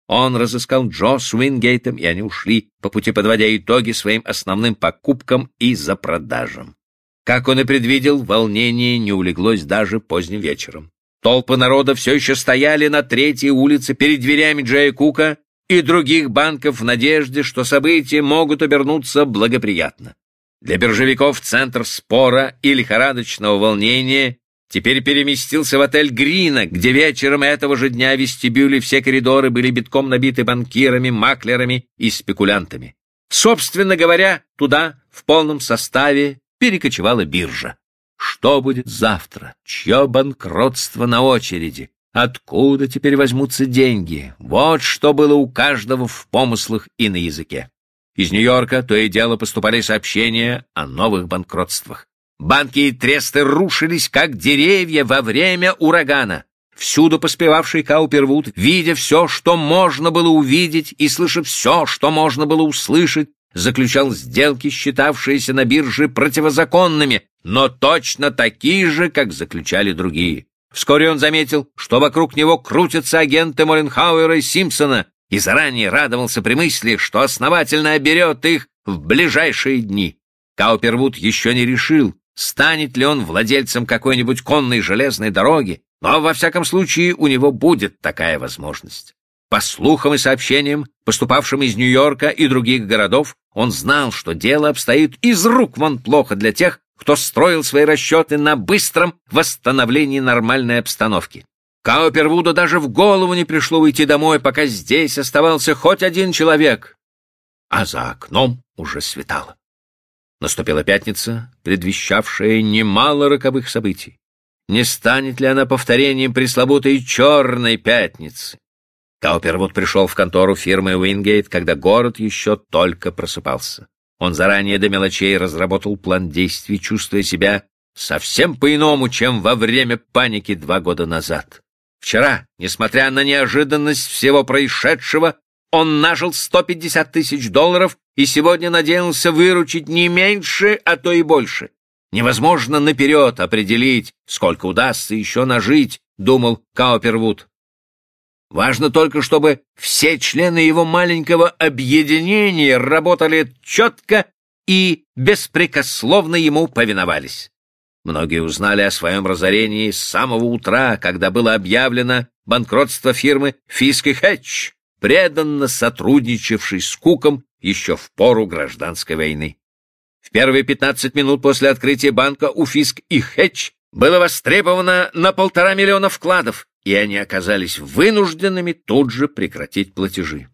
Он разыскал Джо с Уингейтом, и они ушли, по пути подводя итоги своим основным покупкам и запродажам. Как он и предвидел, волнение не улеглось даже поздним вечером. Толпы народа все еще стояли на Третьей улице перед дверями Джея Кука и других банков в надежде, что события могут обернуться благоприятно. Для биржевиков центр спора и лихорадочного волнения теперь переместился в отель «Грина», где вечером этого же дня в вестибюле все коридоры были битком набиты банкирами, маклерами и спекулянтами. Собственно говоря, туда в полном составе перекочевала биржа. Что будет завтра? Чье банкротство на очереди? Откуда теперь возьмутся деньги? Вот что было у каждого в помыслах и на языке. Из Нью-Йорка то и дело поступали сообщения о новых банкротствах. Банки и тресты рушились, как деревья во время урагана. Всюду поспевавший Каупервуд, видя все, что можно было увидеть, и слыша все, что можно было услышать, заключал сделки, считавшиеся на бирже противозаконными, но точно такие же, как заключали другие. Вскоре он заметил, что вокруг него крутятся агенты Молленхауэра и Симпсона, и заранее радовался при мысли, что основательно оберет их в ближайшие дни. Каупервуд еще не решил, станет ли он владельцем какой-нибудь конной железной дороги, но во всяком случае у него будет такая возможность. По слухам и сообщениям, поступавшим из Нью-Йорка и других городов, он знал, что дело обстоит из рук вон плохо для тех, кто строил свои расчеты на быстром восстановлении нормальной обстановки. Каупервуду даже в голову не пришло уйти домой, пока здесь оставался хоть один человек. А за окном уже светало. Наступила пятница, предвещавшая немало роковых событий. Не станет ли она повторением пресловутой «Черной пятницы»? Каупервуд пришел в контору фирмы Уингейт, когда город еще только просыпался. Он заранее до мелочей разработал план действий, чувствуя себя совсем по-иному, чем во время паники 2 года назад. Вчера, несмотря на неожиданность всего происшедшего, он нажил $150 тысяч и сегодня надеялся выручить не меньше, а то и больше. Невозможно наперед определить, сколько удастся еще нажить, думал Каупервуд. Важно только, чтобы все члены его маленького объединения работали четко и беспрекословно ему повиновались. Многие узнали о своем разорении с самого утра, когда было объявлено банкротство фирмы «Фиск и Хэтч», преданно сотрудничавшей с Куком еще в пору гражданской войны. В первые 15 минут после открытия банка у «Фиск и Хэтч» было востребовано на 1,5 миллиона вкладов, и они оказались вынужденными тут же прекратить платежи.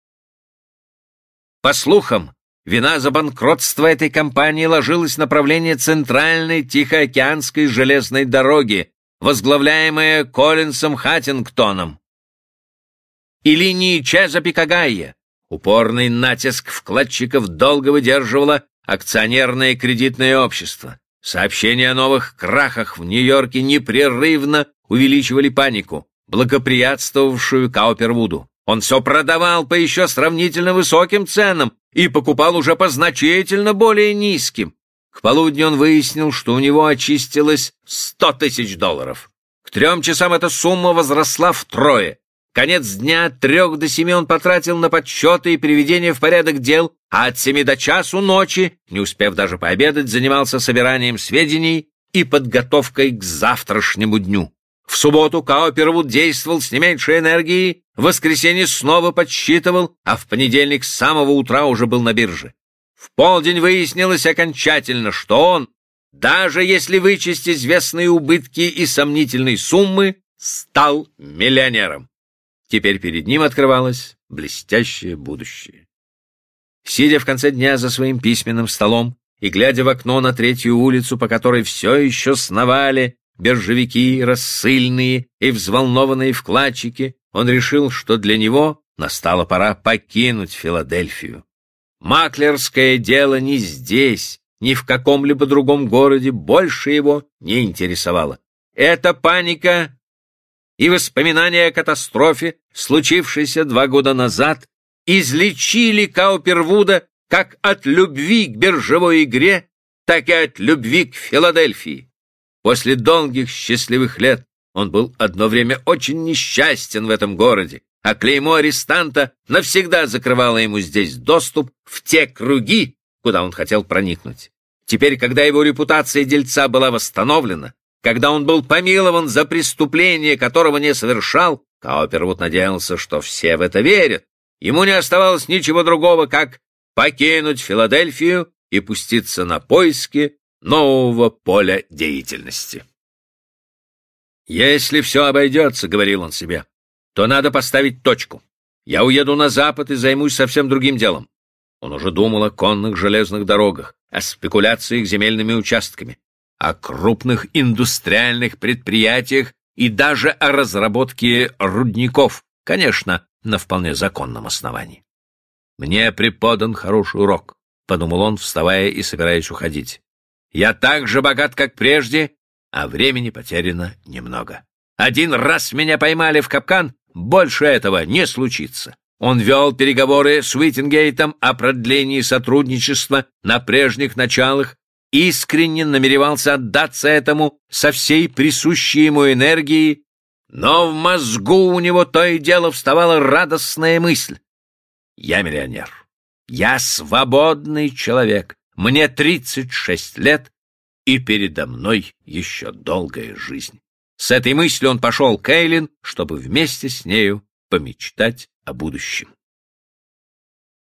По слухам, вина за банкротство этой компании ложилась на правление Центральной Тихоокеанской железной дороги, возглавляемая Коллинсом Хаттингтоном, и линии Чезапика Гайя. Упорный натиск вкладчиков долго выдерживало акционерное кредитное общество. Сообщения о новых крахах в Нью-Йорке непрерывно увеличивали панику, благоприятствовавшую Каупервуду. Он все продавал по еще сравнительно высоким ценам и покупал уже по значительно более низким. К полудню он выяснил, что у него очистилось $100 тысяч. К 3 часам эта сумма возросла втрое. Конец дня от 3 до 7 он потратил на подсчеты и приведение в порядок дел, а от 7 до часу ночи, не успев даже пообедать, занимался собиранием сведений и подготовкой к завтрашнему дню. В субботу Каупервуд действовал с не меньшей энергией, в воскресенье снова подсчитывал, а в понедельник с самого утра уже был на бирже. В полдень выяснилось окончательно, что он, даже если вычесть известные убытки и сомнительные суммы, стал миллионером. Теперь перед ним открывалось блестящее будущее. Сидя в конце дня за своим письменным столом и глядя в окно на Третью улицу, по которой все еще сновали биржевики, рассыльные и взволнованные вкладчики, он решил, что для него настала пора покинуть Филадельфию. Маклерское дело ни здесь, ни в каком-либо другом городе больше его не интересовало. Эта паника и воспоминания о катастрофе, случившейся 2 года назад, излечили Каупервуда как от любви к биржевой игре, так и от любви к Филадельфии. После долгих счастливых лет он был одно время очень несчастен в этом городе, а клеймо арестанта навсегда закрывало ему здесь доступ в те круги, куда он хотел проникнуть. Теперь, когда его репутация дельца была восстановлена, когда он был помилован за преступление, которого не совершал, Каупервуд надеялся, что все в это верят. Ему не оставалось ничего другого, как покинуть Филадельфию и пуститься на поиски нового поля деятельности. «Если все обойдется, — говорил он себе, — то надо поставить точку. Я уеду на запад и займусь совсем другим делом». Он уже думал о конных железных дорогах, о спекуляциях земельными участками, о крупных индустриальных предприятиях и даже о разработке рудников, конечно, на вполне законном основании. «Мне преподан хороший урок», — подумал он, вставая и собираясь уходить. «Я так же богат, как прежде, а времени потеряно немного. Один раз меня поймали в капкан, больше этого не случится». Он вел переговоры с Уиттингейтом о продлении сотрудничества на прежних началах, искренне намеревался отдаться этому со всей присущей ему энергией, но в мозгу у него то и дело вставала радостная мысль. «Я миллионер. Я свободный человек. Мне 36 лет, и передо мной еще долгая жизнь». С этой мыслью он пошел к Эйлин, чтобы вместе с нею помечтать о будущем.